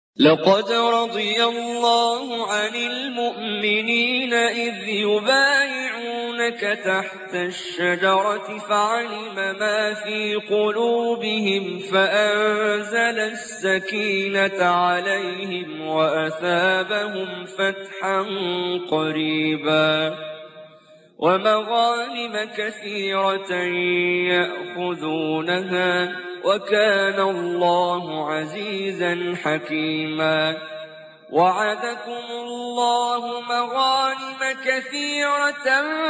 لقد رضي الله عن المؤمنين إذ يبايعونك تحت الشجرة فعلم ما في قلوبهم فأنزل السكينة عليهم وأثابهم فتحا قريبا ومغانم كثيرة يأخذونها وكان الله عزيزا حكيما وعدكم الله مغانم كثيرة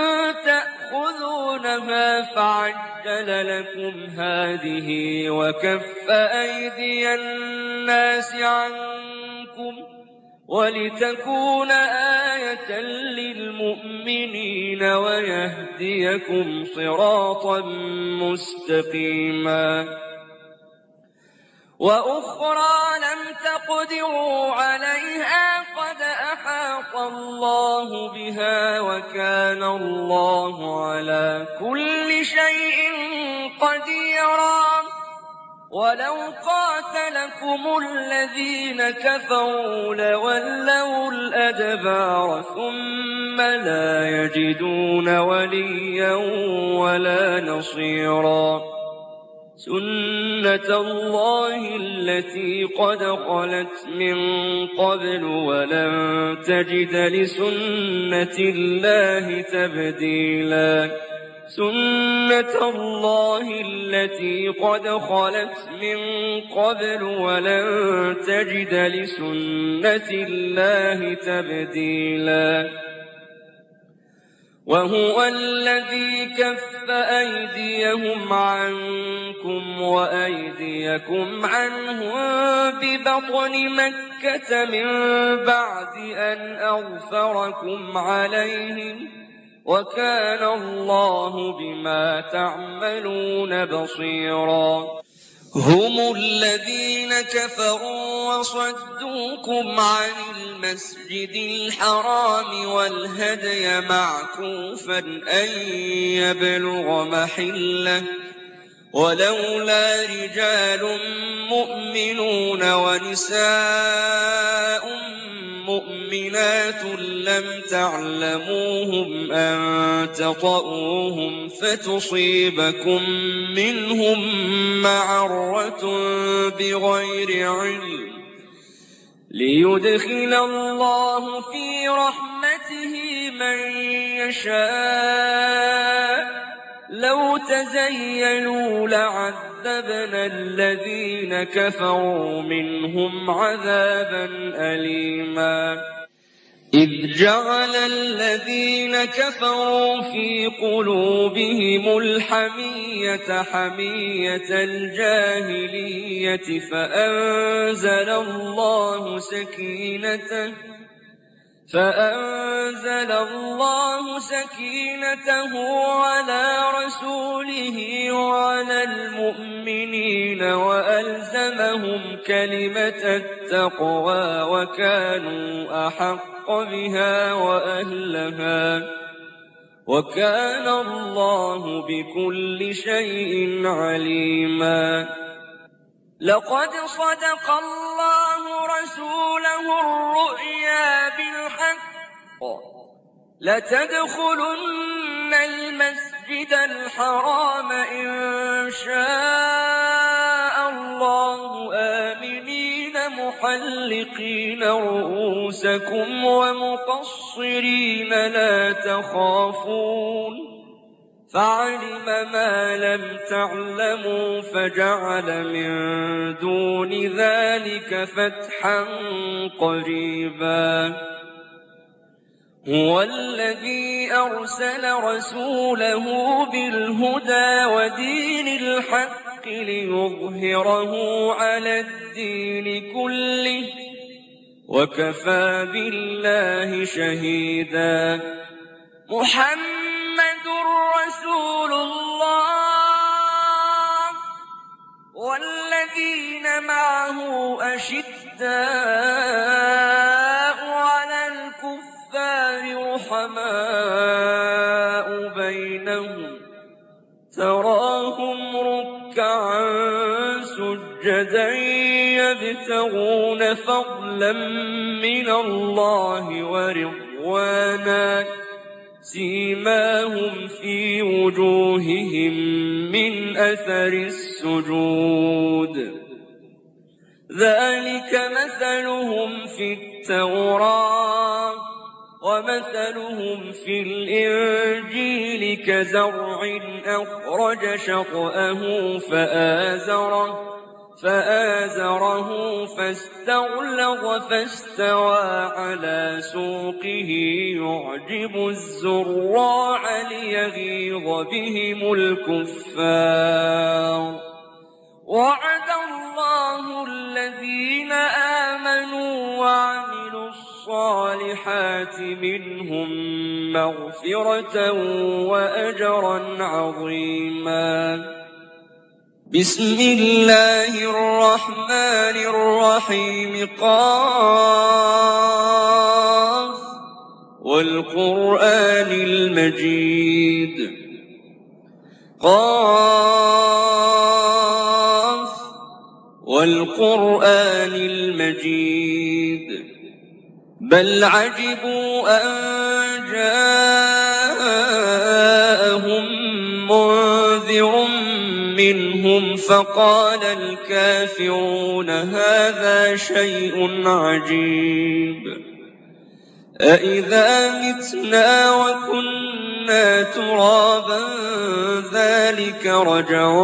تأخذونها فعجل لكم هذه وكف أيدي الناس عنكم ولتكون آية للمؤمنين ويهديكم صراطا مستقيما وأخرى لم تقدروا عليها قد أحاط الله بها وكان الله على كل شيء قديرا ولو قاتلكم الذين كفروا لولوا الأدبار ثم لا يجدون وليا ولا نصيرا سنة الله التي قد خلت من قبل ولن تجد لسنة الله تبديلا سنة الله التي قد خلت من قبل ولن تجد لسنة الله تبديلا وهو الذي كف أيديهم عنكم وأيديكم عنهم ببطن مكة من بعد أن أغفركم عليهم وكان الله بما تعملون بصيرا هم الذين كفروا وصدوكم عن المسجد الحرام والهدي معكوفا أن يبلغ محله ولولا رجال مؤمنون ونساء مؤمنات لم تعلموهم أن تطؤوهم فتصيبكم منهم معرة بغير علم ليدخل الله في رحمته من يشاء لو تزيلوا لعذبنا الذين كفروا منهم عذابا أليما إذ جعل الذين كفروا في قلوبهم الحمية حمية الجاهلية فأنزل الله سكينته على رسوله وعلى المؤمنين وألزمهم كلمة التقوى وكانوا أحق بها وأهلها وكان الله بكل شيء عليما لقد صدق الله رسوله الرؤيا بالحق لتدخلن المسجد الحرام إن شاء الله آمنين محلقين رؤوسكم ومقصرين لا تخافون فعلم ما لم تعلموا فجعل من دون ذلك فتحا قريبا هو الذي أرسل رسوله بالهدى ودين الحق ليظهره على الدين كله وكفى بالله شهيدا محمد رسول الله والذين معه أشداء على الكفار رحماء بينهم تراهم ركعا سجدا يبتغون فضلا من الله ورضوانا سيماهم في وجوههم من أثر السجود ذلك مثلهم في التوراة ومثلهم في الإنجيل كزرع أخرج شطأه فآزره فاستغلظ فاستوى على سوقه يعجب الزراع ليغيظ بهم الكفار وعد الله الذين آمنوا وعملوا الصالحات منهم مغفرة وأجرا عظيما بسم الله الرحمن الرحيم قاف والقرآن المجيد قاف والقرآن المجيد بل عجبوا أن جاءهم منذر منهم فقال الكافرون هذا شيء عجيب أإذا متنا وكنا ترابا ذلك رجع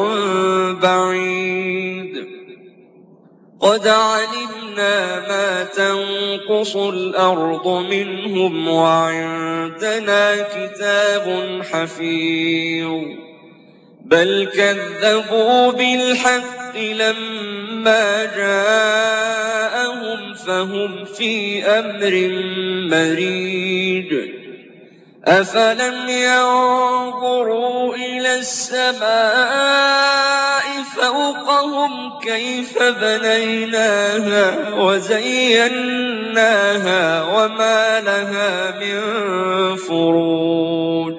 بعيد قد علمنا ما تنقص الأرض منهم وعندنا كتاب حفيظ بل كذبوا بالحق لما جاءهم فهم في أمر مريج أفلم ينظروا إلى السماء فوقهم كيف بنيناها وزيناها وما لها من فروج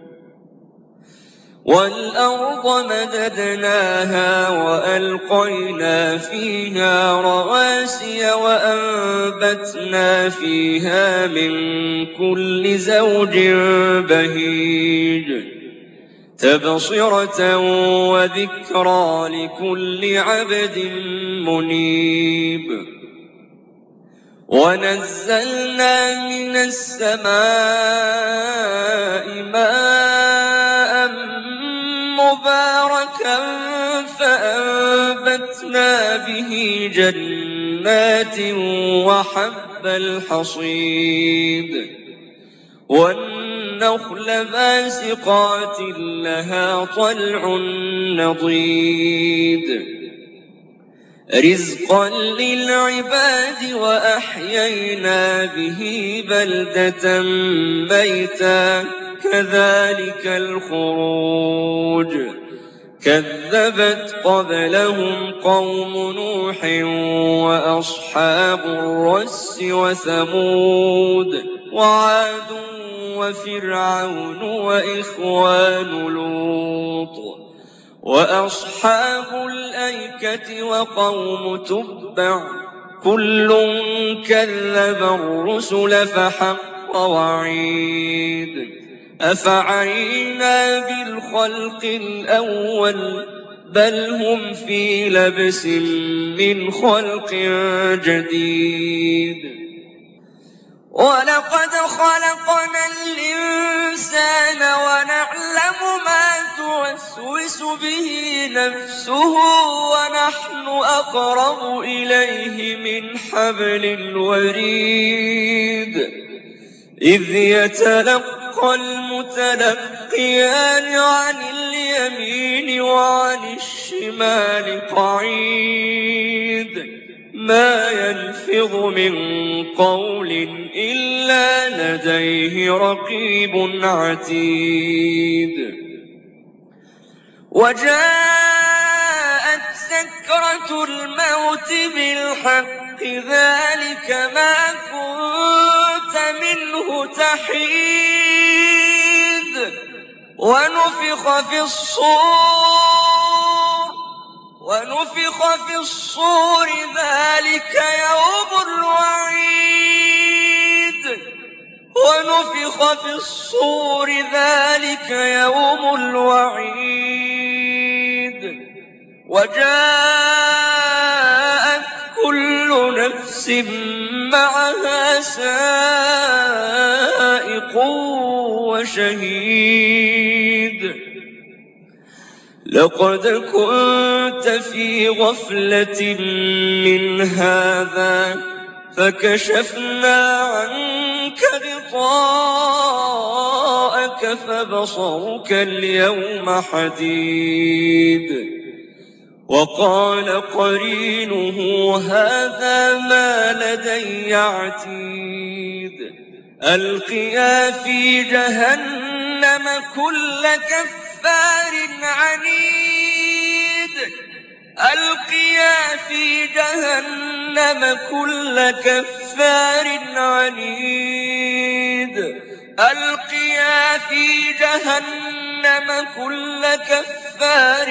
والأرض مددناها وألقينا فيها رواسي وأنبتنا فيها من كل زوج بهيج تبصرة وذكرى لكل عبد منيب ونزلنا من السماء ماء مباركا فأنبتنا به جنات وحب الحصيد والنخل باسقات لها طلع نضيد رزقا للعباد وأحيينا به بلدة ميتا كذلك الخروج كذبت قبلهم قوم نوح وأصحاب الرس وثمود وعاد وفرعون وإخوان لوط وأصحاب الأيكة وقوم تبع كل كذب الرسل فحق وعيد أفعينا بالخلق الأول بل هم في لبس من خلق جديد ولقد خلقنا الإنسان ونعلم ما توسوس به نفسه ونحن أقرب إليه من حبل الوريد إذ يتلقى المتلقيان عن اليمين وعن الشمال قعيد ما يلفظ من قول إلا لديه رقيب عتيد وجاءت سكرة الموت بالحق ذلك ما كنت منه تحيد ونفخ في الصور ونفخ في الصور ذلك يوم الوعيد ونفخ في الصور ذلك يوم الوعيد وجاءت كل نفس معها سائق وشهيد لقد كنت في غفلة من هذا فكشفنا عنك غطاءك فبصرك اليوم حديد وقال قرينه هذا ما لدي عتيد ألقيا في جهنم كل كفار عنيد ألقيا في جهنم كل كفار عنيد ألقيا في جهنم كل كفار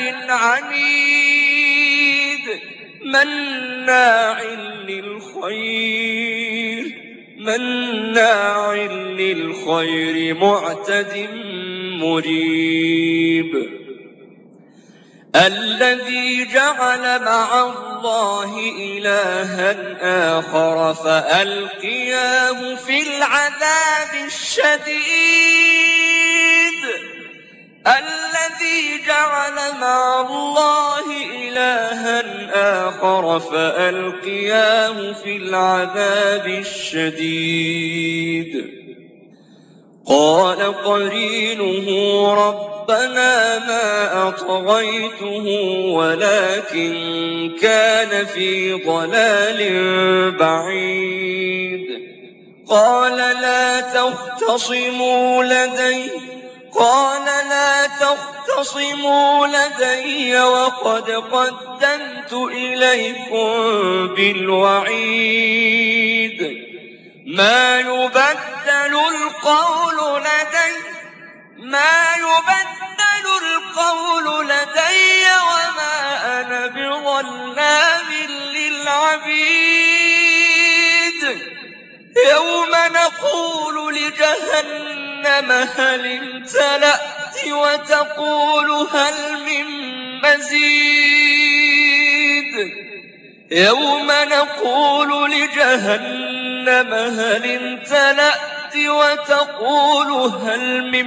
عنيد مناع للخير معتد مريب الذي جعل مع الله إلها آخر فألقياه في العذاب الشديد الذي جعل مع الله إلها آخر فألقياه في العذاب الشديد قال قرينه ربنا ما أطغيته ولكن كان في ضلال بعيد قال لا تختصموا لدي وقد قدمت إليكم بالوعيد ما يبدل القول لدي وما أنا بظلام للعبيد يوم نقول لجهنم هل امتلأت وتقول هل من مزيد يوم نقول لجهنم هل امتلأت وتقول هل من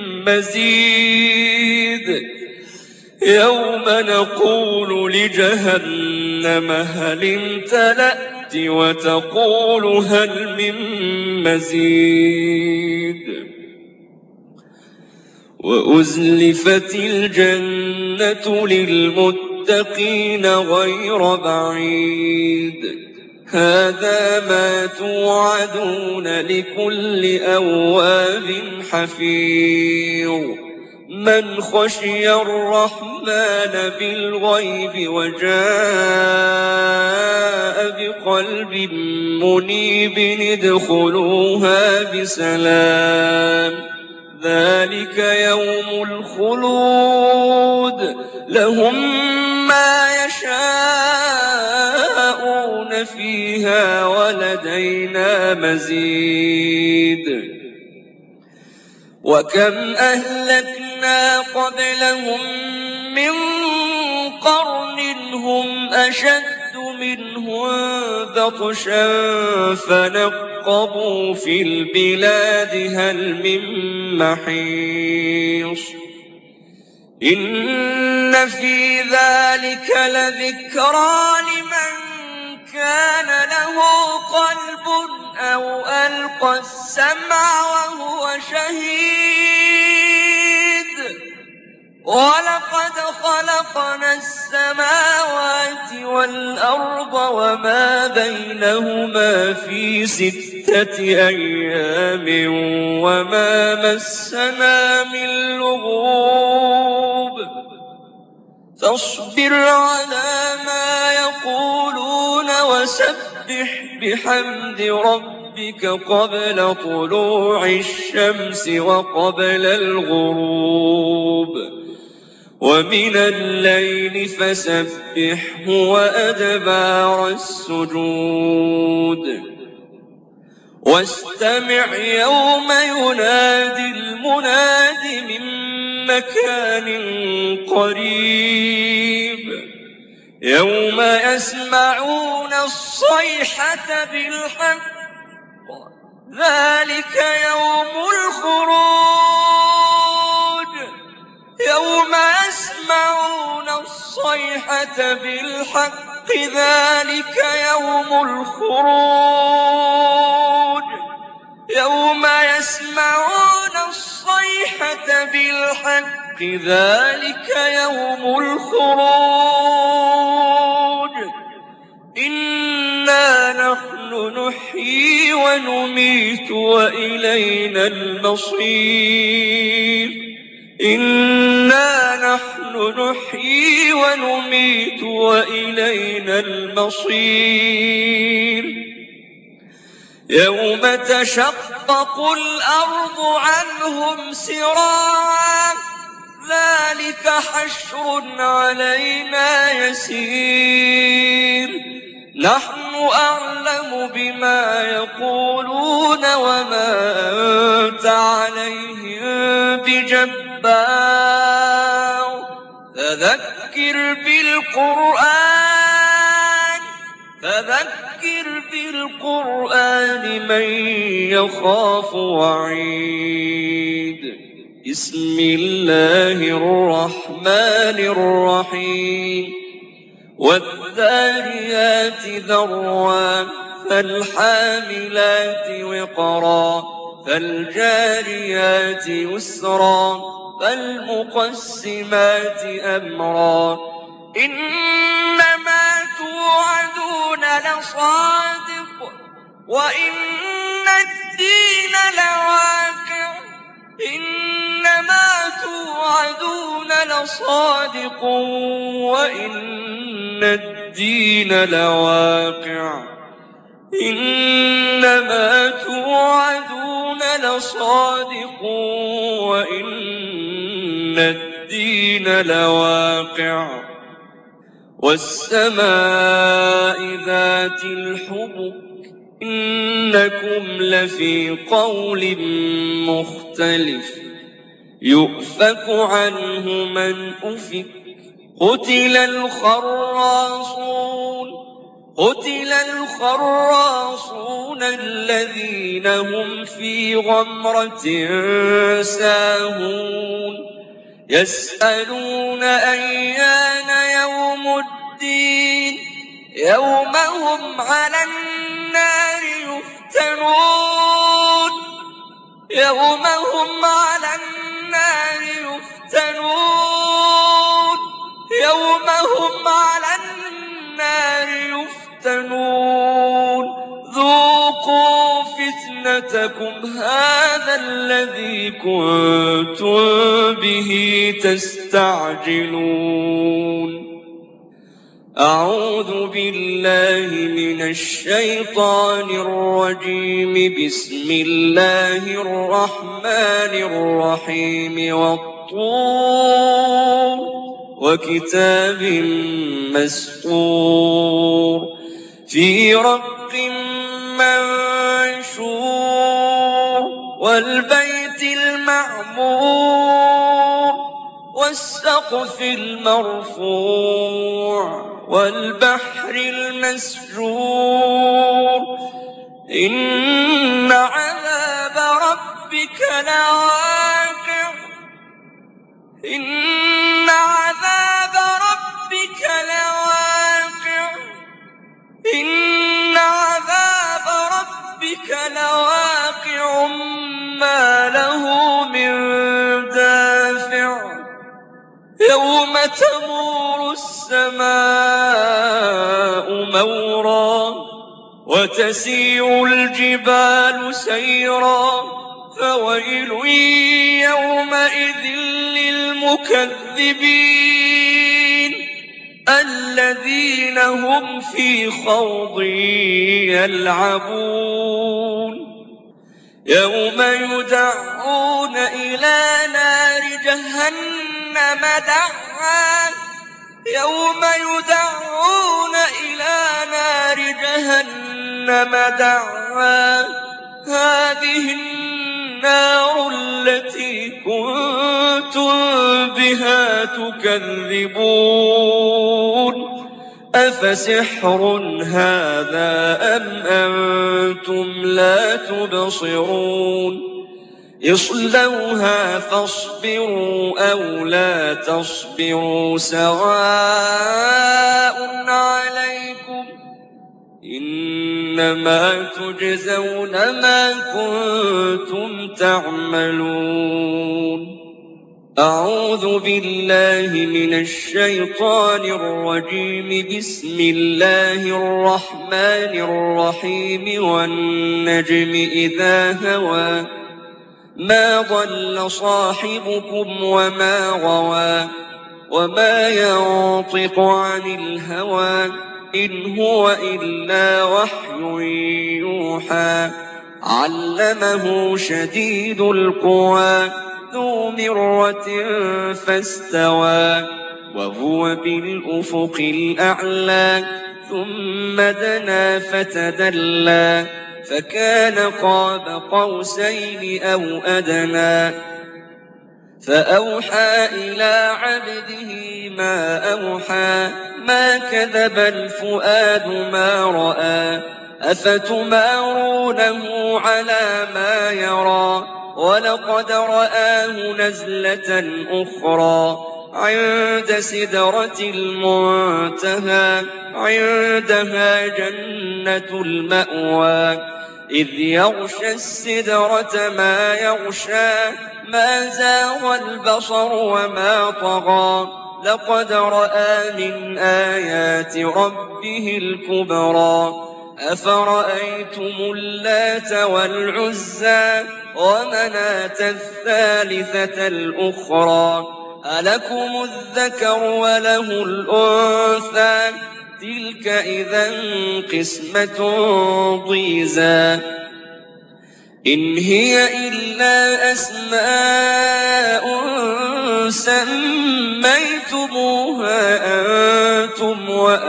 مزيد يوم نقول لجهنم هل امتلأت وتقول هل من مزيد وأزلفت الجنة للمتقين غير بعيد هذا ما توعدون لكل أواب حفيظ من خشي الرحمن بالغيب وجاء بقلب منيب ادخلوها بسلام ذلك يوم الخلود لهم ما يشاءون فيها ولدينا مزيد وكم أهلكنا قبلهم من قرن هم أشد منهم بطشا فنقبوا في البلاد هل من محيص إن في ذلك لذكرى لمن كان له قلب أو ألقى السمع وهو شهيد ولقد خلقنا السماوات والأرض وما بينهما في 6 أيام وما مسنا من لغوب فاصبر على ما يقولون وسبح بحمد ربك قبل طلوع الشمس وقبل الغروب ومن الليل فسبحه وأدبار السجود واستمع يوم ينادي المناد من مكان قريب يوم يسمعون الصيحة بالحق ذلك يوم الخروج يوم يسمعون الصيحة بالحق ذلك يوم الخروج يوم يسمعون الصيحة بالحق ذلك يوم الخروج إنا نحن نحيي ونميت وإلينا المصير إنا نحن نحيي ونميت وإلينا المصير يوم تشقق الأرض عنهم سراعا ذلك حشر علينا يسير نحن أعلم بما يقولون وما أنت عليهم بجبار فذكر بالقرآن من يخاف وعيد بسم الله الرحمن الرحيم والذاريات ذروا فالحاملات وقرا فالجاريات يسرا فالمقسمات أمرا إنما توعدون لصادق وإن الدين لواقع إنما توعدون لصادق وإن الدين لواقع إنما توعدون لصادق وإن الدين لواقع والسماء ذات الحبك إنكم لفي قول مختلف يؤفك عنه من أفك قتل الخراصون الذين هم في غمرة ساهون يسألون أيان يوم الدين يوم هم على النار يفتنون ذوقوا فتنتكم هذا الذي كنتم به تستعجلون أعوذ بالله من الشيطان الرجيم بسم الله الرحمن الرحيم والطور وكتاب مسطور في رق منشور والبيت المعمور والسقف المرفوع والبحر المسجور إن عذاب ربك لواقع ما له من دافع يوم تمور السماء مورا وتسير الجبال سيرا فويل يومئذ للمكذبين الذين هم في خوض يلعبون يوم يدعون إلى نار جهنم دعا دحا يوم يدعون إلى نار جهنم دعا هذه النار التي كنتم بها تكذبون أفسحر هذا أم أنتم لا تبصرون اصلوها فاصبروا أو لا تصبروا سواء عليكم إنما تجزون ما كنتم تعملون أعوذ بالله من الشيطان الرجيم بسم الله الرحمن الرحيم والنجم إذا هوى ما ضل صاحبكم وما غوى وما ينطق عن الهوى إن هو إلا وحي يوحى علمه شديد القوى ذو مرة فاستوى وهو بالأفق الأعلى ثم دنا فتدلى فكان قاب قوسين أو أدنى فأوحى إلى عبده ما أوحى ما كذب الفؤاد ما رأى أفتمارونه على ما يرى ولقد رآه نزلة أخرى عند سدرة المنتهى عندها جنة المأوى إذ يغشى السدرة ما يغشى ما زاغ البصر وما طغى لقد رأى من آيات ربه الكبرى أفرأيتم اللات والعزى ومناة الثالثة الأخرى ألكم الذكر وله الأنثى تلك إذا قسمة ضيزى إن هي إلا أسماء سميتموها أنتم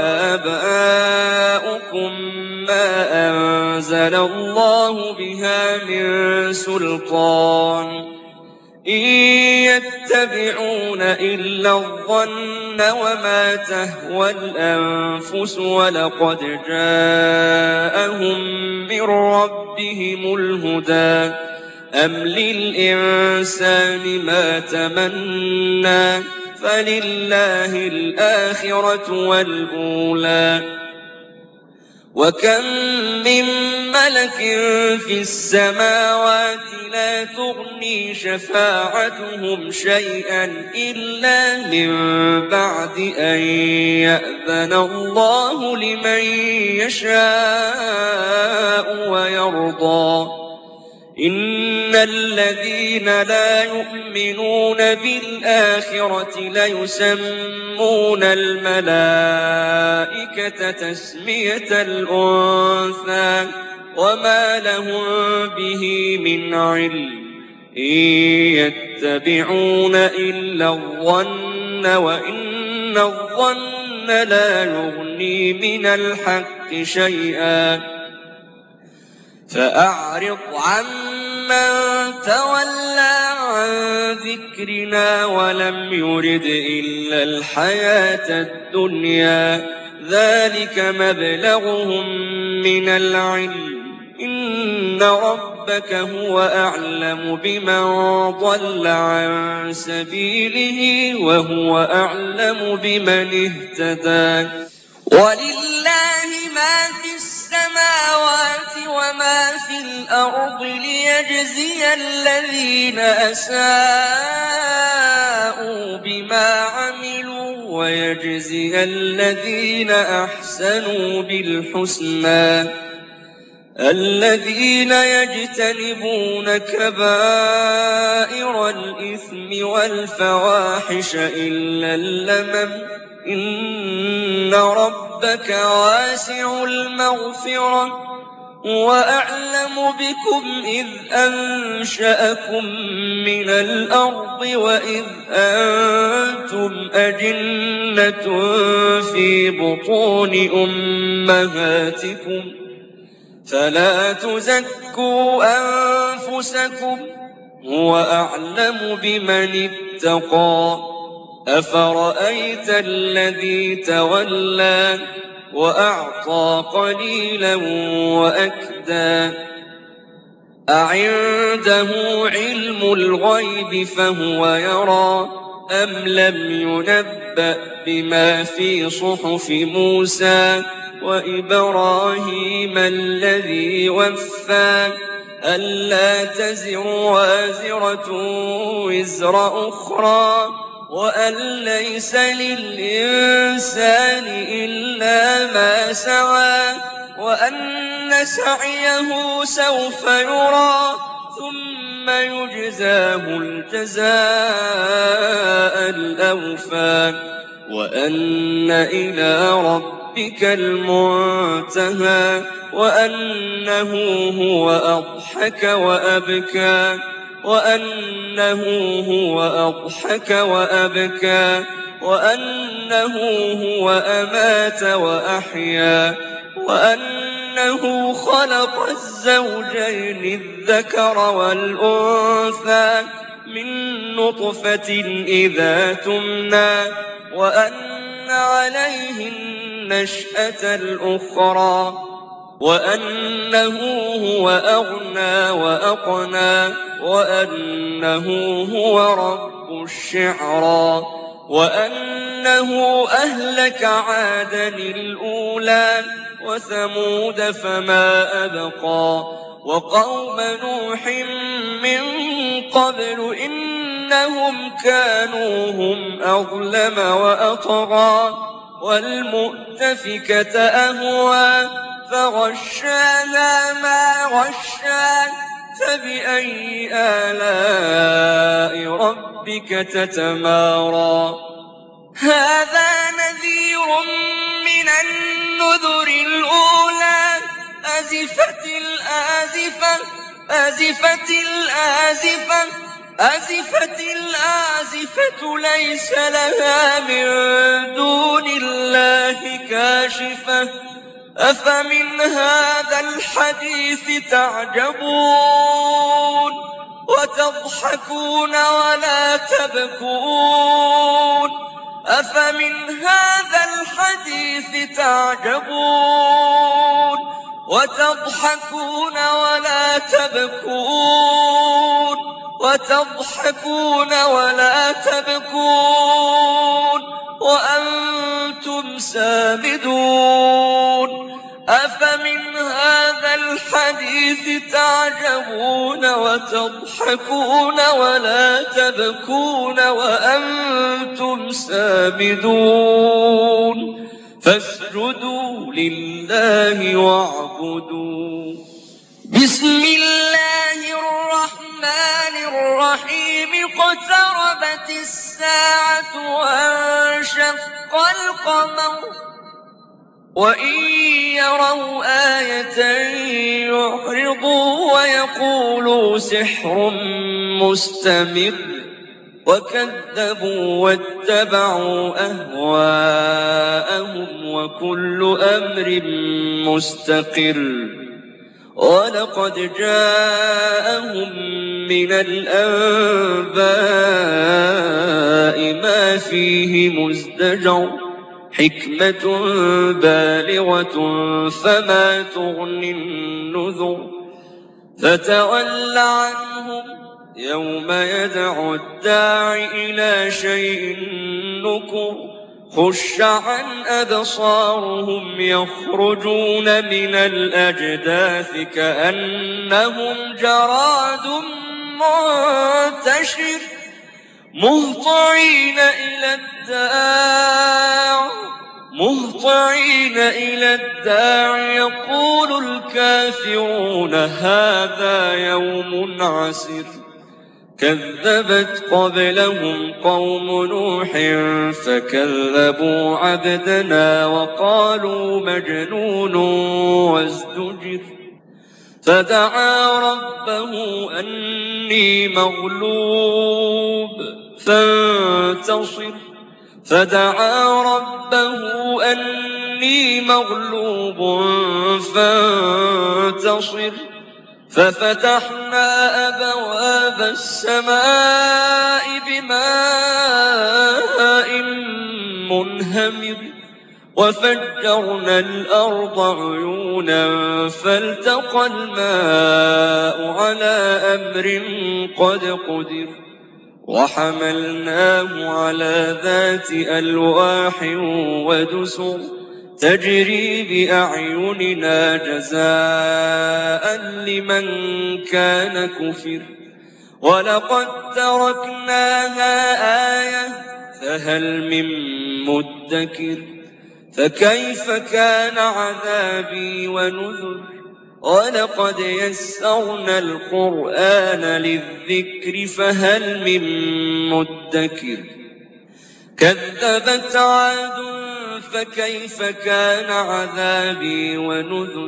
وآباؤكم ما أنزل الله بها من سلطان إن يتبعون إلا الظن وما تهوى الأنفس ولقد جاءهم من ربهم الهدى أم للإنسان ما تمنى فلله الآخرة والأولى وكم من ملك في السماوات لا تغني شفاعتهم شيئا إلا من بعد أن يأذن الله لمن يشاء ويرضى إن الذين لا يؤمنون بالآخرة ليسمون الملائكة تسمية الأنثى وما لهم به من علم إن يتبعون إلا الظن وإن الظن لا يغني من الحق شيئا فأعرض عمن تولى عن ذكرنا ولم يرد إلا الحياة الدنيا ذلك مبلغهم من العلم إن ربك هو أعلم بمن ضل عن سبيله وهو أعلم بمن اهتدى ولله ما في السماوات وما في الأرض ليجزي الذين أساءوا بما عملوا ويجزي الذين أحسنوا بالحسنى الذين يجتنبون كبائر الإثم والفواحش إلا اللمم إن ربك واسع المغفرة وأعلم بكم إذ أنشأكم من الأرض وإذ أنتم أجنة في بطون أمهاتكم فلا تزكوا أنفسكم هو أعلم بمن اتقى أفرأيت الذي تولى وأعطى قليلا وأكدى أعنده علم الغيب فهو يرى أم لم ينبأ بما في صحف موسى وإبراهيم الذي وفى ألا تزر وازرة وزر أخرى وأن ليس للإنسان إلا ما سعى وأن سعيه سوف يرى ثم يجزاه الجزاء الأوفى وأن إلى ربك المنتهى وأنه هو أضحك وأبكى وأنه هو أضحك وأبكى وأنه هو أمات وأحيا وأنه خلق الزوجين الذكر والأنثى من نطفة إذا تمنى وأن عليه النشأة الأخرى وأنه هو أغنى وأقنى وأنه هو رب الشعرى وأنه أهلك عادا الأولى وثمود فما أبقى وقوم نوح من قبل إنهم كانوا هم أظلم وأطغى والمؤتفكة أهوى فغشاها ما غشا فبأي آلاء ربك تتمارى هذا نذير من النذر الأولى أزفت الآزفة ليس لها من دون الله كاشفة أفمن هذا الحديث تعجبون وتضحكون ولا تبكون أفمن هذا الحديث تعجبون وتضحكون ولا تبكون وأنتم سامدون أفمن هذا الحديث تعجبون وتضحكون ولا تبكون وأنتم سامدون فاسجدوا لله واعبدوا بسم الله الرحمن الرحيم اقتربت الساعة وانشق القمر وإن يروا آية يعرضوا ويقولوا سحر مستمر وكذبوا واتبعوا أهواءهم وكل أمر مستقر ولقد جاءهم من الأنباء ما فيه مزدجر حكمة بالغة فما تغني النذر فتول عنهم يوم يدعو الداع إلى شيء نكر خش عن أبصارهم يخرجون من الأجداث كأنهم جراد منتشر مهطعين إلى الداع يقول الكافرون هذا يوم عسر كذبت قبلهم قوم نوح فكذبوا عبدنا وقالوا مجنون وازدجر فدعا ربه أني مغلوب فانتصر ففتحنا أبواب السماء بماء منهمر وفجرنا الأرض عيونا فالتقى الماء على أمر قد قدر وحملناه على ذات ألواح ودسر تجري بأعيننا جزاء لمن كان كفر ولقد تركناها آية فهل من مدكر فكيف كان عذابي ونذر ولقد يسرنا القرآن للذكر فهل من مدكر كذبت عاد فكيف كان عذابي ونذر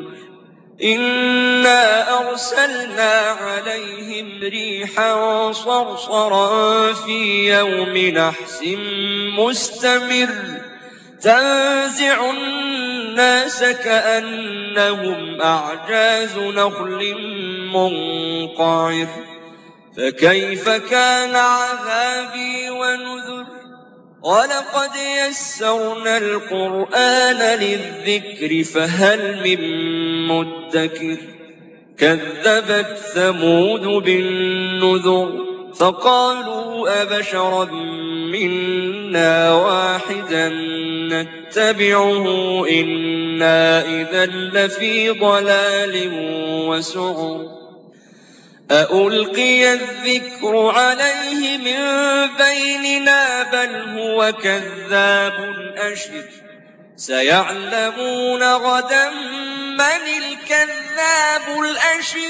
إنا أرسلنا عليهم ريحا صرصرا في يوم نحس مستمر تنزع الناس كأنهم أعجاز نخل منقعر فكيف كان عذابي ونذر ولقد يسرنا القرآن للذكر فهل من مدكر كذبت ثمود بالنذر فقالوا أبشرا منا واحدا نتبعه إنا إذا لفي ضلال وسعر أألقي الذكر عليه من بيننا بل هو كذاب أشر سيعلمون غدا من الكذاب الأشر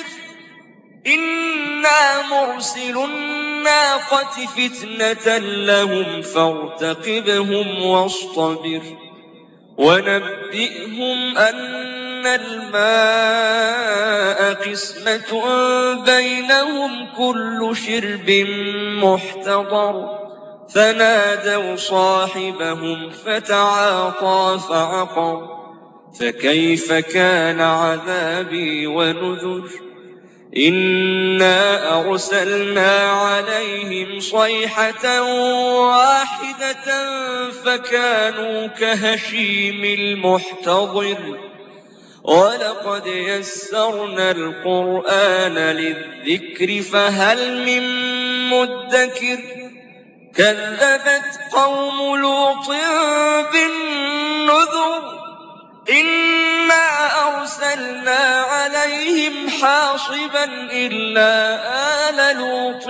إنا مرسل الناقة فتنة لهم فارتقبهم واصطبر ونبئهم أن الماء قسمة بينهم كل شرب محتضر فنادوا صاحبهم فتعاطى فعقر فكيف كان عذابي ونذر إنا أرسلنا عليهم صيحة واحدة فكانوا كهشيم المحتضر ولقد يسرنا القرآن للذكر فهل من مدكر كذبت قوم لوط بالنذر إنا أرسلنا عليهم حاصبا إلا آل لوط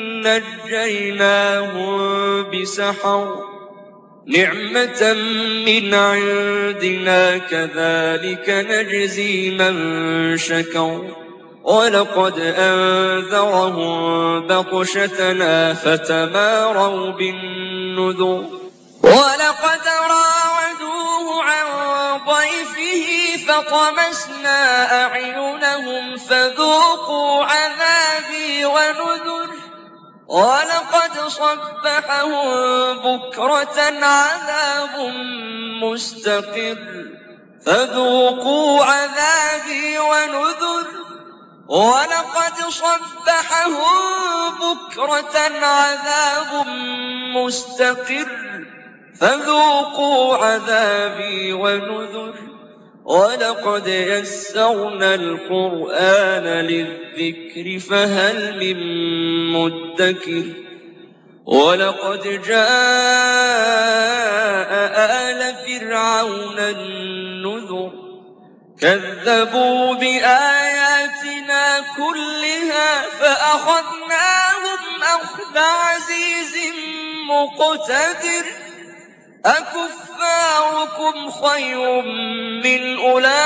نجيناهم بسحر نعمة من عندنا كذلك نجزي من شكر ولقد أنذرهم بطشتنا فتماروا بالنذر ولقد راودوه عن ضيفه فطمسنا أعينهم فذوقوا عذابي ونذر ولقد صبحهم بكرة عذاب مستقر فذوقوا عذابي ونذر ولقد صبحهم بكرة عذاب مستقر فذوقوا عذابي ونذر ولقد يسرنا القرآن للذكر فهل من مدكر ولقد جاء آل فرعون النذر كذبوا بآياتنا كلها فأخذناهم أخذ عزيز مقتدر أكفاركم خير من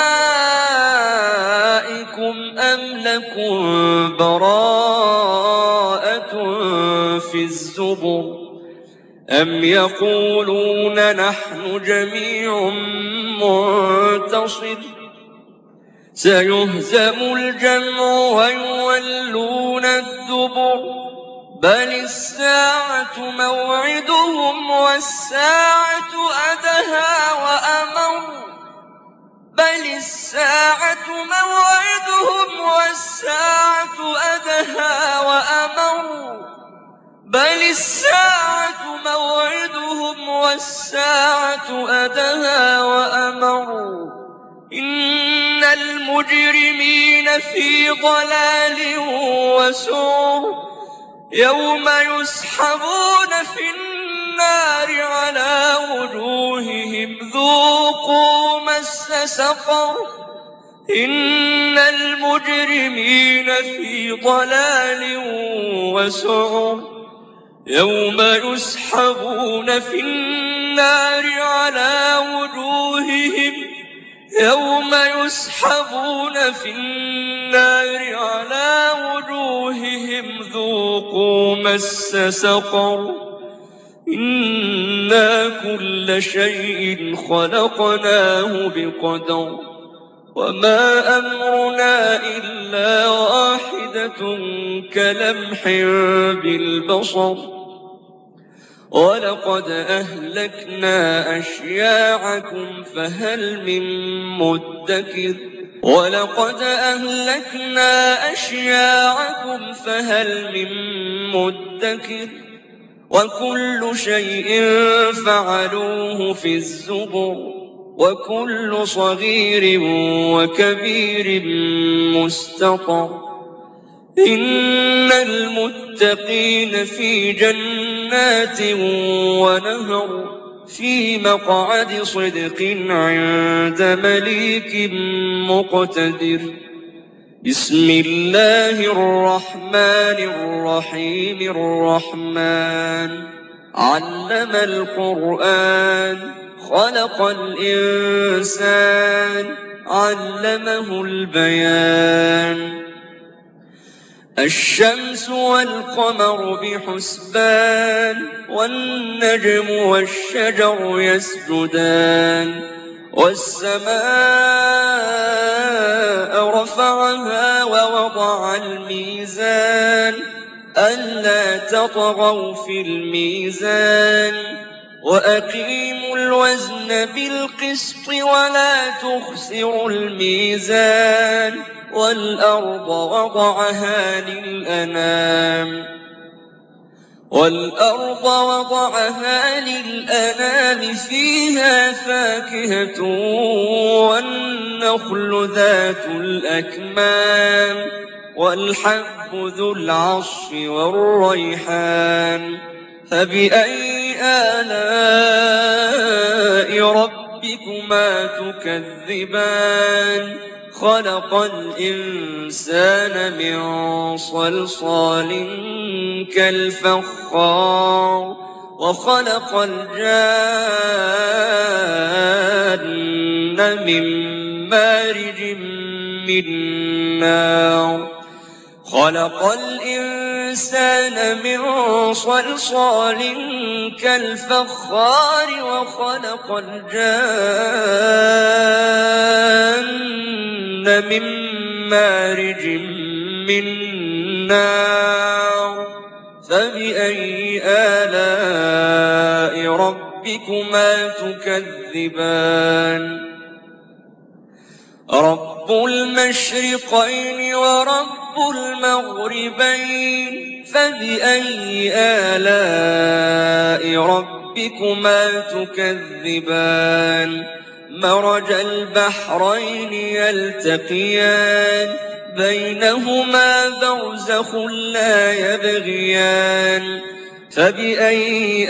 أولئكم أم لكم براءة في الزبر أم يقولون نحن جميع منتصر سيهزم الجمع ويولون الدبر بل الساعة موعدهم والساعة أدهى وأمر بل الساعة موعدهم والساعة أدهى وأمر بل الساعة موعدهم والساعة أدهى وأمر إن المجرمين في ضلال وسعر يوم يسحبون في النار على وجوههم ذوقوا مس سقر إن المجرمين في ضلال وسعر يوم يسحبون في النار على وجوههم ذوقوا مس سقر إنا كل شيء خلقناه بقدر وما أمرنا إلا واحدة كلمح بالبصر ولقد أهلكنا أشياعكم فهل من مدكر وكل شيء فعلوه في الزبر وكل صغير وكبير مستطر إن المتقين في جنات ونهر في مقعد صدق عند مليك مقتدر بسم الله الرحمن الرحيم الرحمن علم القرآن خلق الإنسان علمه البيان الشمس والقمر بحسبان والنجم والشجر يسجدان والسماء رفعها ووضع الميزان ألا تطغوا في الميزان وأقيموا الوزن بالقسط ولا تخسروا الميزان والأرض وضعها للأنام فيها فاكهة والنخل ذات الأكمام والحب ذو العصف والريحان فبأي آلاء ربكما تكذبان خلق الإنسان من صلصال كالفخار وخلق الجان من مارج من نار خلق الإنسان من صلصال كالفخار وخلق الجان من مارج من نار فبأي آلاء ربكما تكذبان رب المشرقين ورب المغربين فبأي آلاء ربكما تكذبان مرج البحرين يلتقيان بينهما برزخ لا يبغيان فبأي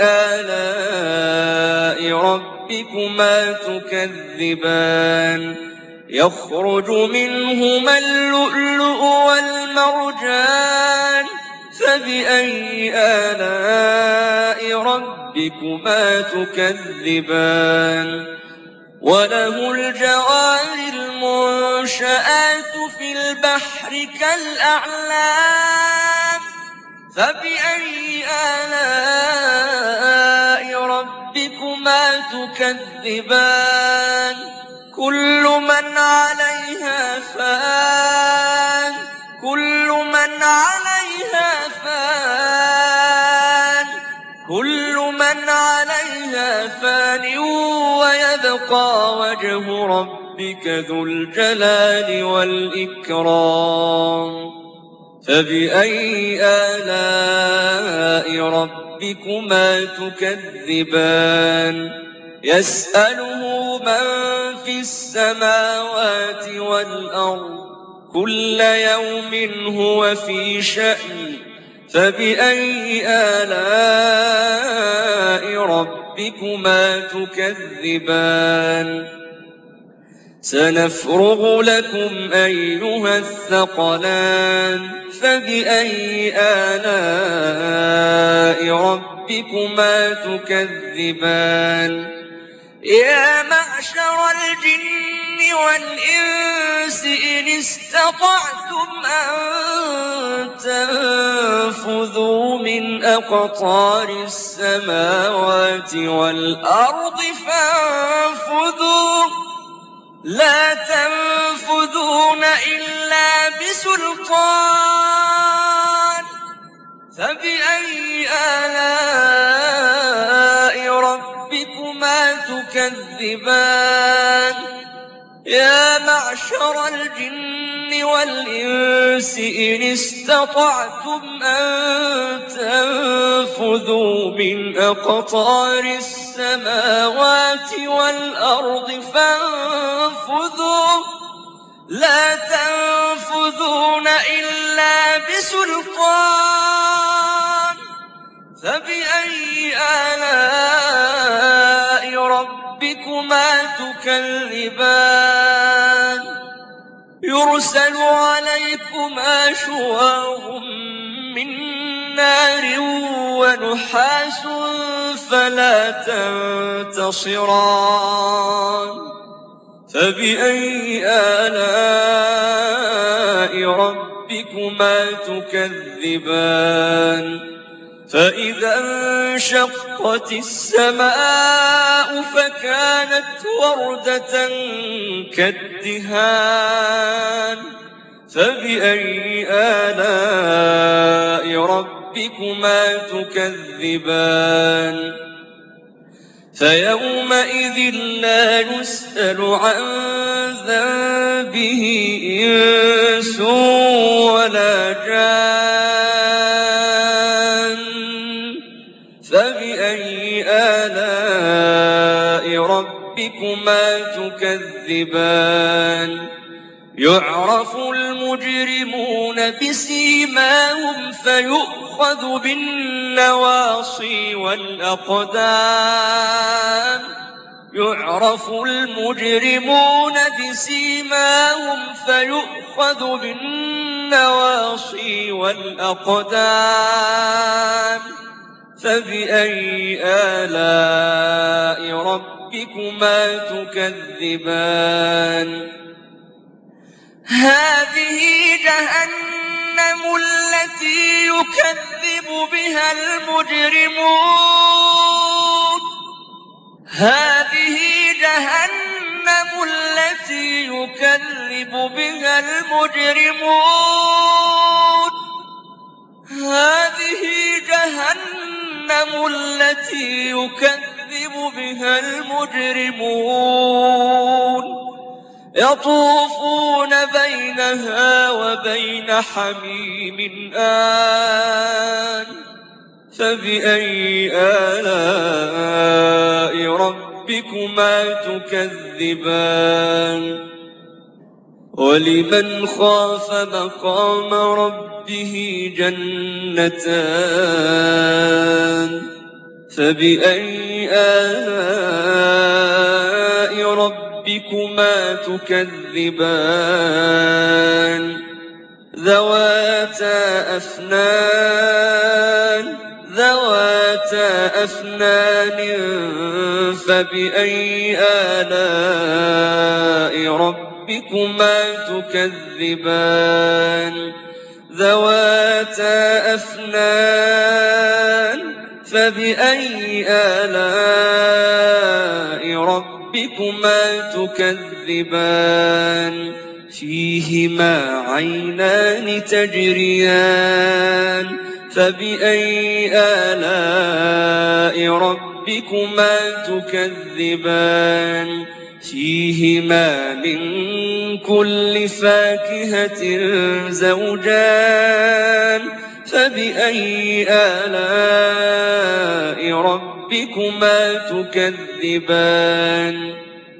آلاء ربكما تكذبان يخرج منهما اللؤلؤ والمرجان فبأي آلاء ربكما تكذبان وله الجوار المنشآت في البحر كالأعلام فبأي آلاء ربكما تكذبان كل من عليها فان كل من عليها فان كل من عليها فان ويبقى وجه ربك ذو الجلال والإكرام فبأي آلاء ربكما تكذبان يسأله من في السماوات والأرض كل يوم هو في شأن فبأي آلاء ربكما تكذبان سنفرغ لكم أيها الثقلان فبأي آلاء ربكما تكذبان يا معشر الجن والإنس إن استطعتم أن تنفذوا من أقطار السماوات والأرض فانفذوا لا تنفذون إلا بسلطان فبأي آلاء ربكما تكذبان يا معشر الجن والإنس إن استطعتم أن تنفذوا من أقطار السماوات والأرض فانفذوا لا تنفذون إلا بسلطان فبأي آلاء ربكما تكذبان يرسل عليكما شواظ من نار ونحاس فلا تنتصران فبأي آلاء ربكما تكذبان فإذا انشقت السماء فكانت وردة كالدهان فبأي آلاء ربكما تكذبان فيومئذ لا يسأل عن ذنبه إنس ولا جان فبأي آلاء ربكما تكذبان يعرف المجرمون بسيماهم فيؤخذ بالنواصي والأقدام يعرف المجرمون بسيماهم فيؤخذ بالنواصي والأقدام فبأي آلاء ربكما تكذبان هذه جهنم التي يكذب بها المجرمون هذه جهنم التي يكذب بها المجرمون هذه جهنم التي يكذب بها المجرمون يطوفون بينها وبين حميم آن فبأي آلاء ربكما تكذبان ولمن خاف مقام ربه جنتان فبأي آلاء ربكما تكذبان ذواتا أفنان فبأي آلاء ربكما تكذبان ذواتا أفنان فبأي آلاء ربكما تكذبان فيهما عينان تجريان فبأي آلاء ربكما تكذبان فيهما من كل فاكهة زوجان فبأي آلاء ربكما تكذبان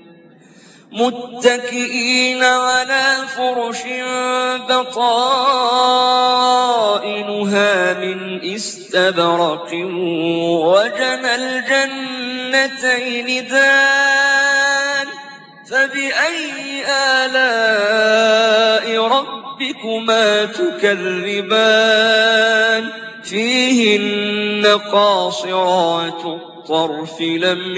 متكئين على فرش بطائنها من استبرق وجنى الجنتين دان فبأي آلاء ربكما تكذبان فيهن قاصرات الطرف لم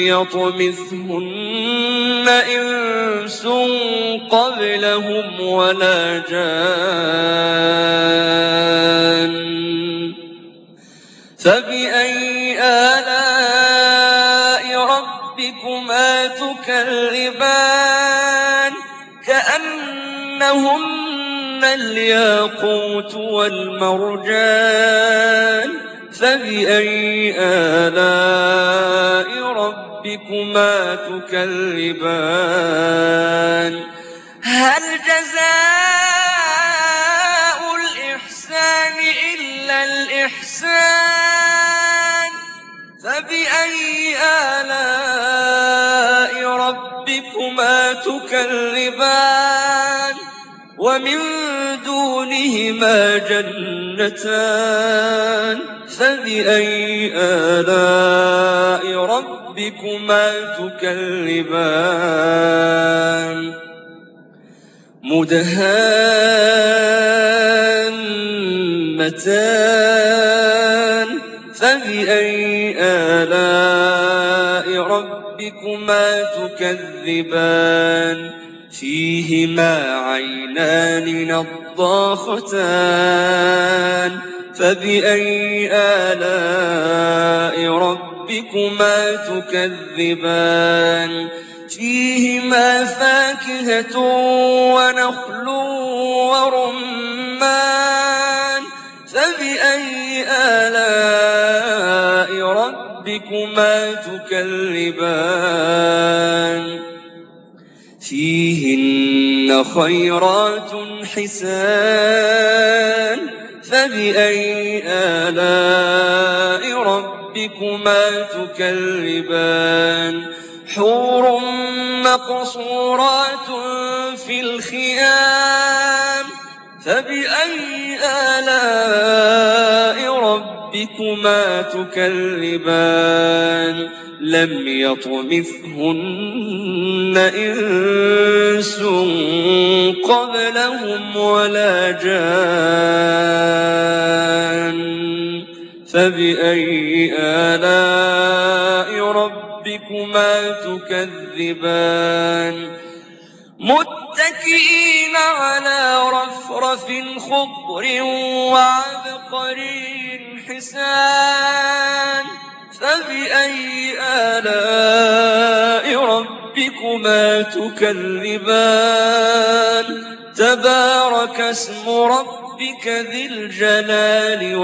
يطمثهن إنس قبلهم ولا جان فبأي آلاء ربكما تكذبان كأنهن الياقوت والمرجان فبأي آلاء ربكما تكذبان هل جزاء الإحسان إلا الإحسان فبأي آلاء ربكما تكذبان ومن دونهما جنتان فبأي آلاء ربكما تكذبان مدهامتان فبأي آلاء ربكما تكذبان فيهما عينان نضاختان فبأي آلاء ربكما تكذبان فيهما فاكهة ونخل ورمان فبأي آلاء ربكما تكذبان فيهن خيرات حسان فبأي آلاء ربكما تكذبان حور مقصورات في الخيام فبأي آلاء ربكما تكذبان لم يطمثهن إنس قبلهم ولا جان فبأي آلاء ربكما تكذبان متكئين على رفرف خضر وعبقري حسان فبأي آلاء ربكما تكذبان تبارك اسم ربك ذي الجلال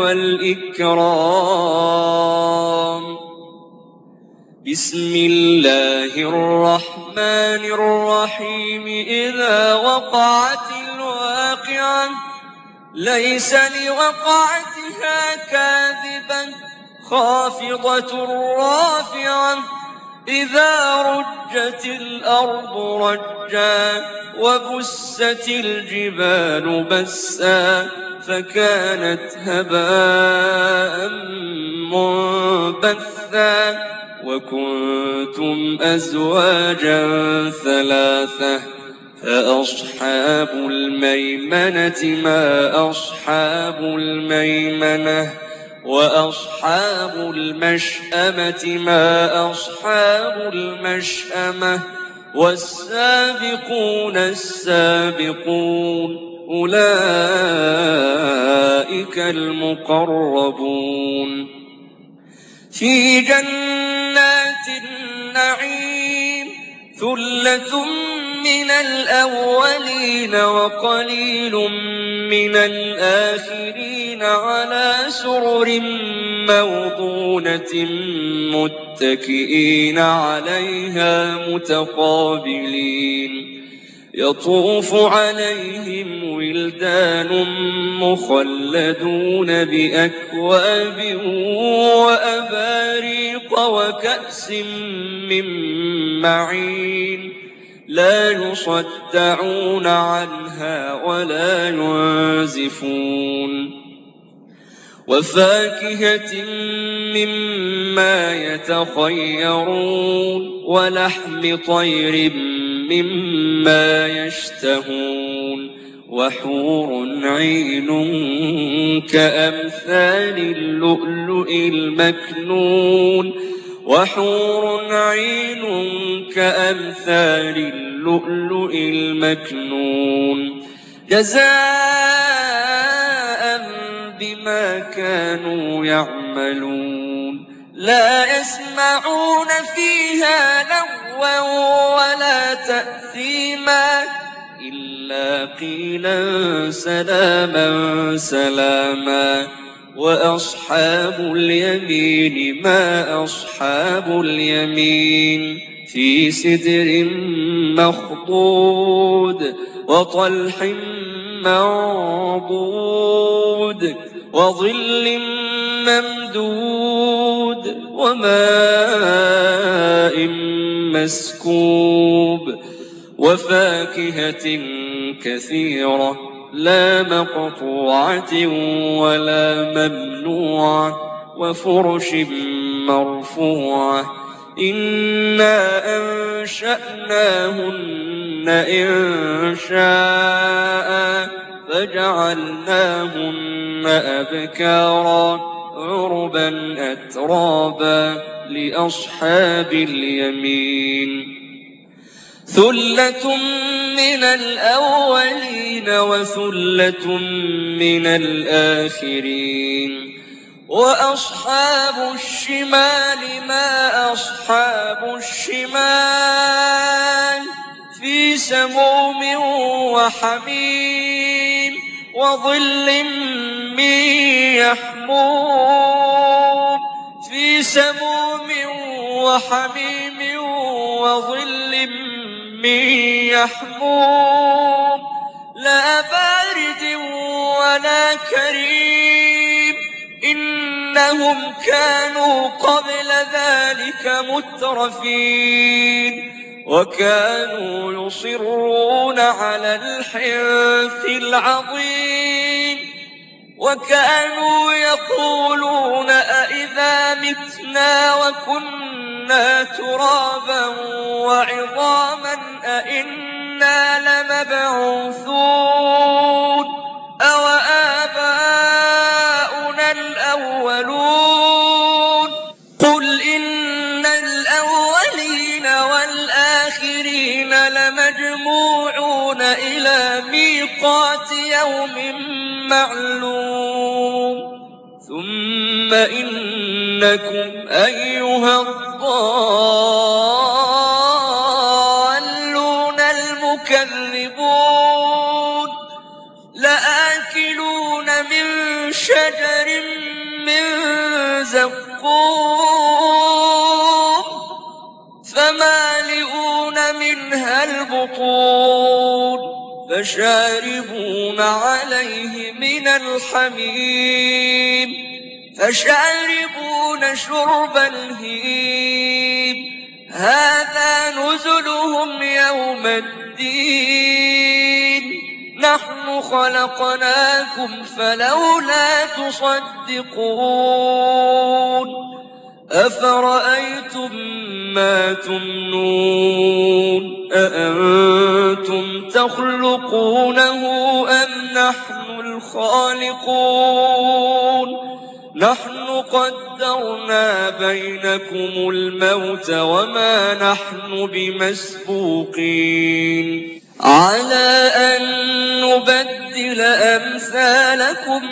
والإكرام بسم الله الرحمن الرحيم إذا وقعت الواقعة ليس لوقعتها كاذبة خافضة رافعة إذا رجت الأرض رجا وبست الجبال بسا فكانت هباء منبثا وكنتم أزواجا ثلاثة فأصحاب الميمنة ما أصحاب الميمنة وأصحاب المشأمة ما أصحاب المشأمة والسابقون السابقون أولئك المقربون في جنات النعيم ثلة من الأولين وقليل من الآخرين على سرر موضونة متكئين عليها متقابلين يطوف عليهم ولدان مخلدون بأكواب وأباريق وكأس من معين لا يصدعون عنها ولا ينزفون وفاكهة مما يتخيرون ولحم طير مما يشتهون وحور عين كأمثال اللؤلؤ المكنون وحور عين كأمثال اللؤلؤ المكنون جزاء بما كانوا يعملون لا يسمعون فيها لغوا ولا تأثيما إلا قيلا سلاما سلاما وأصحاب اليمين ما أصحاب اليمين في سدر مخضود وطلح منضود وظل ممدود وماء مسكوب وفاكهة كثيرة لا مقطوعة ولا ممنوعة وفرش مرفوعة إنا أنشأناهن إنشاء فجعلناهن أبكارا عربا أترابا لأصحاب اليمين ثلة من الأولين وثلة من الآخرين وأصحاب الشمال ما أصحاب الشمال في سموم وحميم وظل من يحموم في سموم وحميم وظل من يحموم لا بارد ولا كريم إنهم كانوا قبل ذلك مترفين وكانوا يصرون على الحنث العظيم وكانوا يقولون أئذا متنا وكنا ترابا وعظاما أئنا لمبعوثون أوآباؤنا الأولون قل إن الأولين والآخرين لمجموعون إلى ميقات يوم معلوم ثم إنكم أيها الضالون المكذبون لآكلون من شجر من زقوم فمالئون منها البطون فشاربون عليه من الحميم فشاربون شرب الهيم هذا نزلهم يوم الدين نحن خلقناكم فلولا تصدقون أفرأيتم ما تمنون أأنتم تخلقونه أم نحن الخالقون نحن قدرنا بينكم الموت وما نحن بمسبوقين على أن نبدل أمثالكم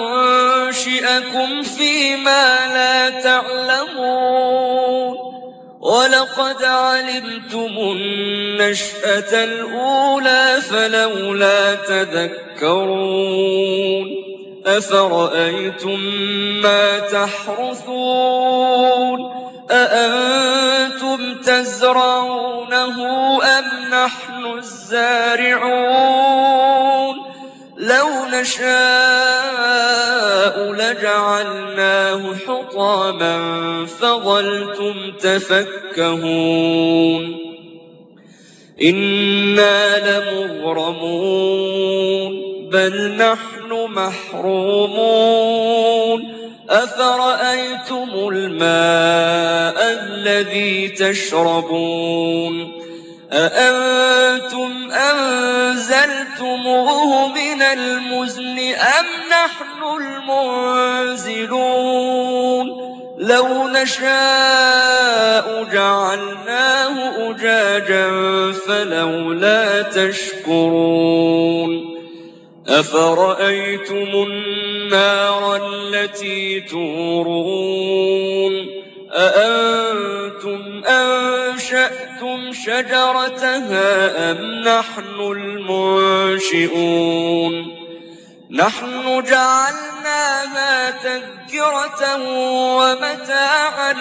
وننشئكم فيما لا تعلمون ولقد علمتم النشأة الأولى فلولا تذكرون أفرأيتم ما تحرثون أأنتم تزرعونه أم نحن الزارعون لو نشاء لجعلناه حطاما فظلتم تفكهون إنا لمغرمون بل نحن محرومون أفرأيتم الماء الذي تشربون أأنتم أنزلتموه من المزن أم نحن المنزلون لو نشاء جعلناه أجاجا فلولا تشكرون أفرأيتم النار التي تورون أأنتم أنشأتم شجرتها أم نحن المنشئون نحن جعلناها تذكرة ومتاعا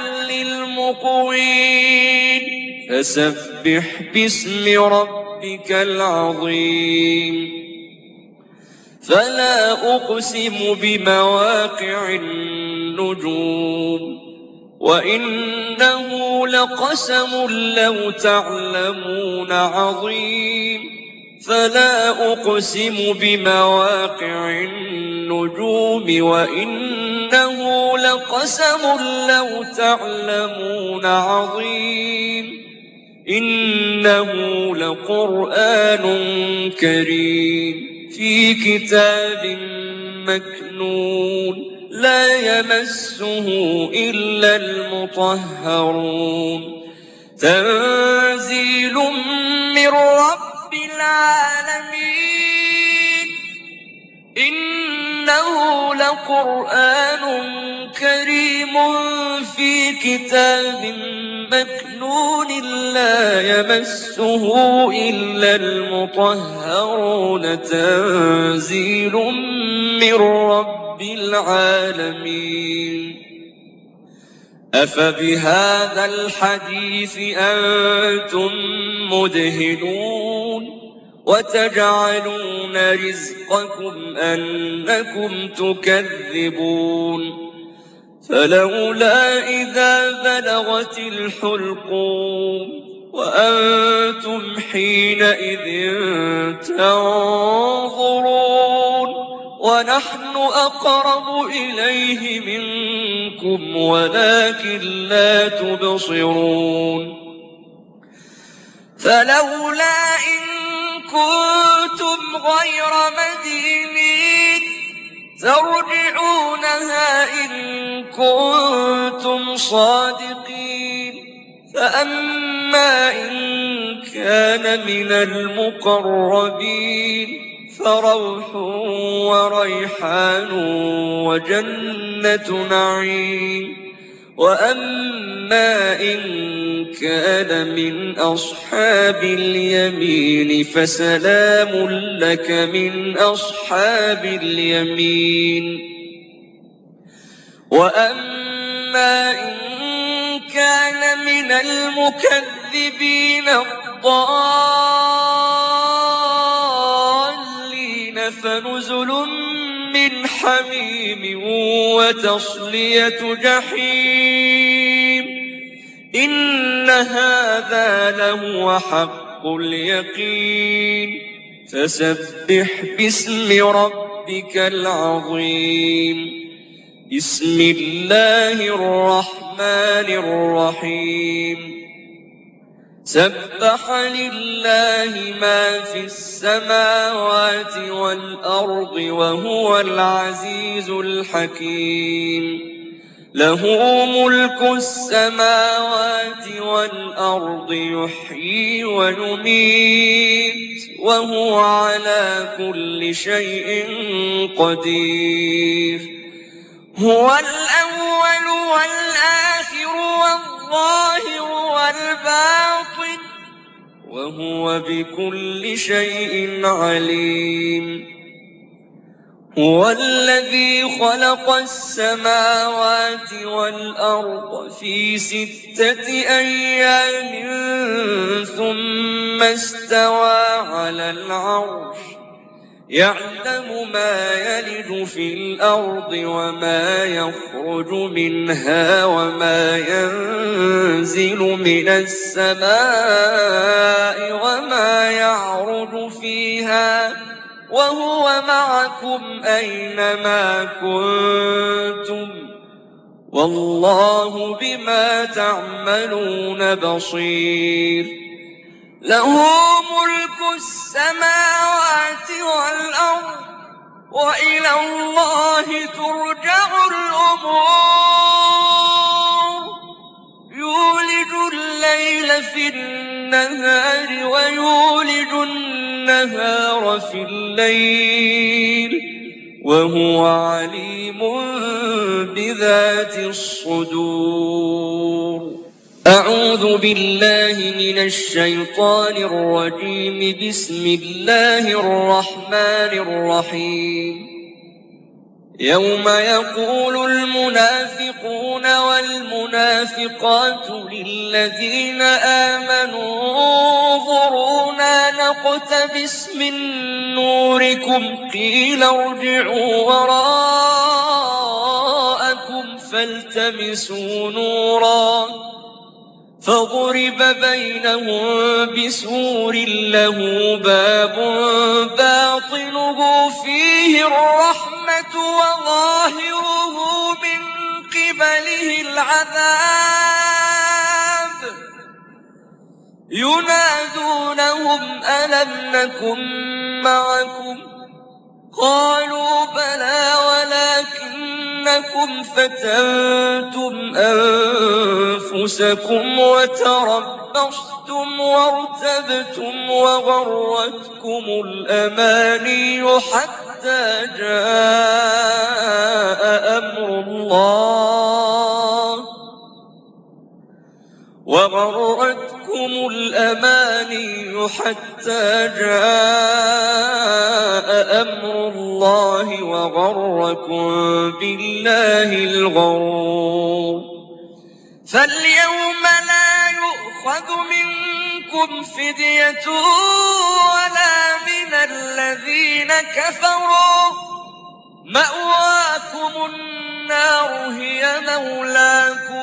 للمقوين فسبح باسم ربك العظيم فلا أقسم بمواقع النجوم وإنه لقسم لو تعلمون عظيم فلا أقسم بمواقع النجوم وإنه لقسم لو تعلمون عظيم إنه لقرآن كريم في كتاب مكنون لا يمسه إلا المطهرون تنزيل من رب العالمين إنه لقرآن كريم في كتاب مكنون لا يمسه إلا المطهرون تنزيل من رب العالمين أفبهذا الحديث أنتم مدهنون وتجعلون رزقكم أنكم تكذبون فلولا إذا بلغت الحلقوم وأنتم حينئذ تنظرون ونحن أقرب إليه منكم ولكن لا تبصرون فلولا إن كنتم غير مدينين ترجعونها إن كنتم صادقين فأما إن كان من المقربين فروح وريحان وجنة نعيم وأما إن كان من أصحاب اليمين فسلام لك من أصحاب اليمين وأما إن كان من المكذبين الضالين فنزل من حميم وتصلية جحيم إن هذا لهو حق اليقين فسبح باسم ربك العظيم بسم الله الرحمن الرحيم سبح لله ما في السماوات والأرض وهو العزيز الحكيم له ملك السماوات والأرض يحيي ويميت وهو على كل شيء قدير هو الأول والآخر والظاهر الباطل وهو بكل شيء عليم هو الذي خلق السماوات والأرض في 6 أيام ثم استوى على العرش يعلم ما يلج في الأرض وما يخرج منها وما ينزل من السماء وما يعرج فيها وهو معكم أينما كنتم والله بما تعملون بصير له ملك السماوات والأرض وإلى الله ترجع الأمور يولج الليل في النهار ويولج النهار في الليل وهو عليم بذات الصدور أعوذ بالله من الشيطان الرجيم بسم الله الرحمن الرحيم يوم يقول المنافقون والمنافقات للذين آمنوا انظرونا نقتبس من نوركم قيل ارجعوا وراءكم فالتمسوا نورا فضرب بينهم بسور له باب باطنه فيه الرحمة وظاهره من قبله العذاب ينادونهم ألم نكن معكم قالوا بلى ولكنكم فتنتم أنفسكم وتربصتم وارتبتم وغرتكم الأماني حتى جاء أمر الله وغرتكم الأماني حتى جاء أمر الله وغركم بالله الغرور فاليوم لا يؤخذ منكم فدية ولا من الذين كفروا مأواكم النار هي مولاكم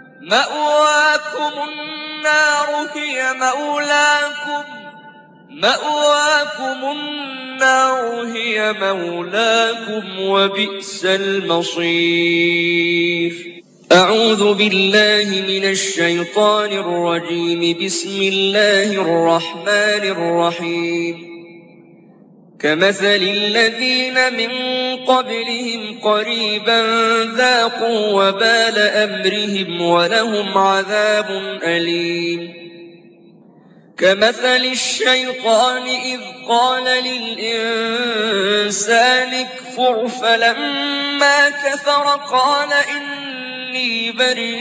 وبئس المصير أعوذ بالله من الشيطان الرجيم بسم الله الرحمن الرحيم كمثل الذين من قبلهم قريبا ذاقوا وبال أمرهم ولهم عذاب أليم كمثل الشيطان إذ قال للإنسان اكفر فلما كفر قال إني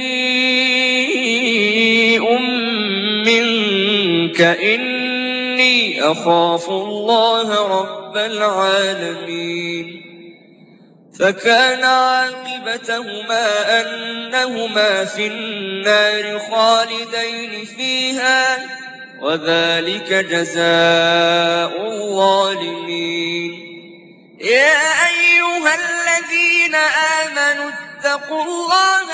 بريء منك إني أخاف الله رب العالمين فكان عاقبتهما أنهما في النار خالدين فيها وذلك جزاء الظالمين يا أيها الذين آمنوا اتقوا الله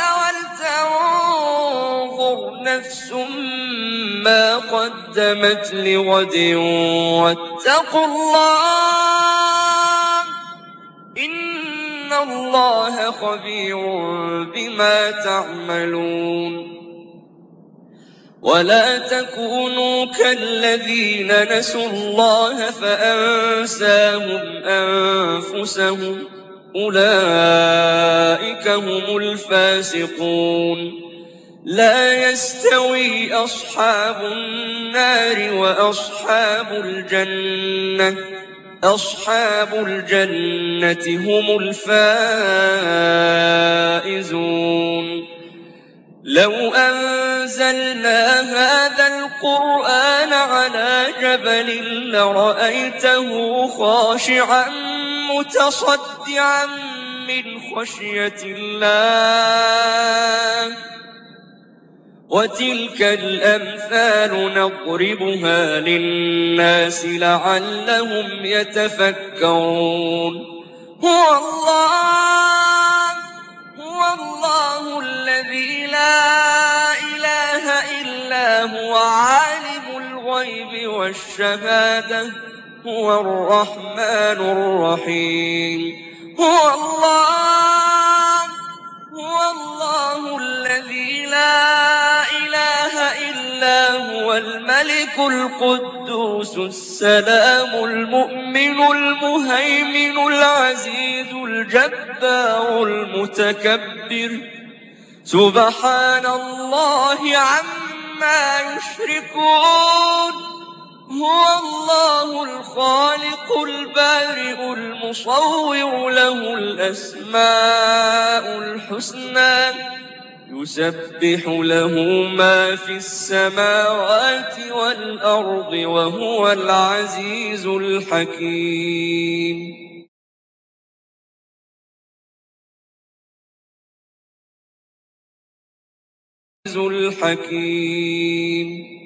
ولتنظر نفس ما قدمت لغد واتقوا الله إن الله خبير بما تعملون ولا تكونوا كالذين نسوا الله فأنساهم أنفسهم أولئك هم الفاسقون لا يستوي أصحاب النار وأصحاب الجنة هم الفائزون لو أنزلنا هذا القرآن على جبل لرأيته خاشعا متصدعا من خشية الله وتلك الأمثال نضربها للناس لعلهم يتفكرون هو الله الذي لا إله إلا هو عالم الغيب والشهادة هو الرحمن الرحيم هو الله الذي لا إله إلا هو الملك القدوس السلام المؤمن المهيمن العزيز الجبار المتكبر سبحان الله عما يشركون هو الله الخالق البارئ المصور له الأسماء الحسنى يسبح له ما في السماوات والأرض وهو العزيز الحكيم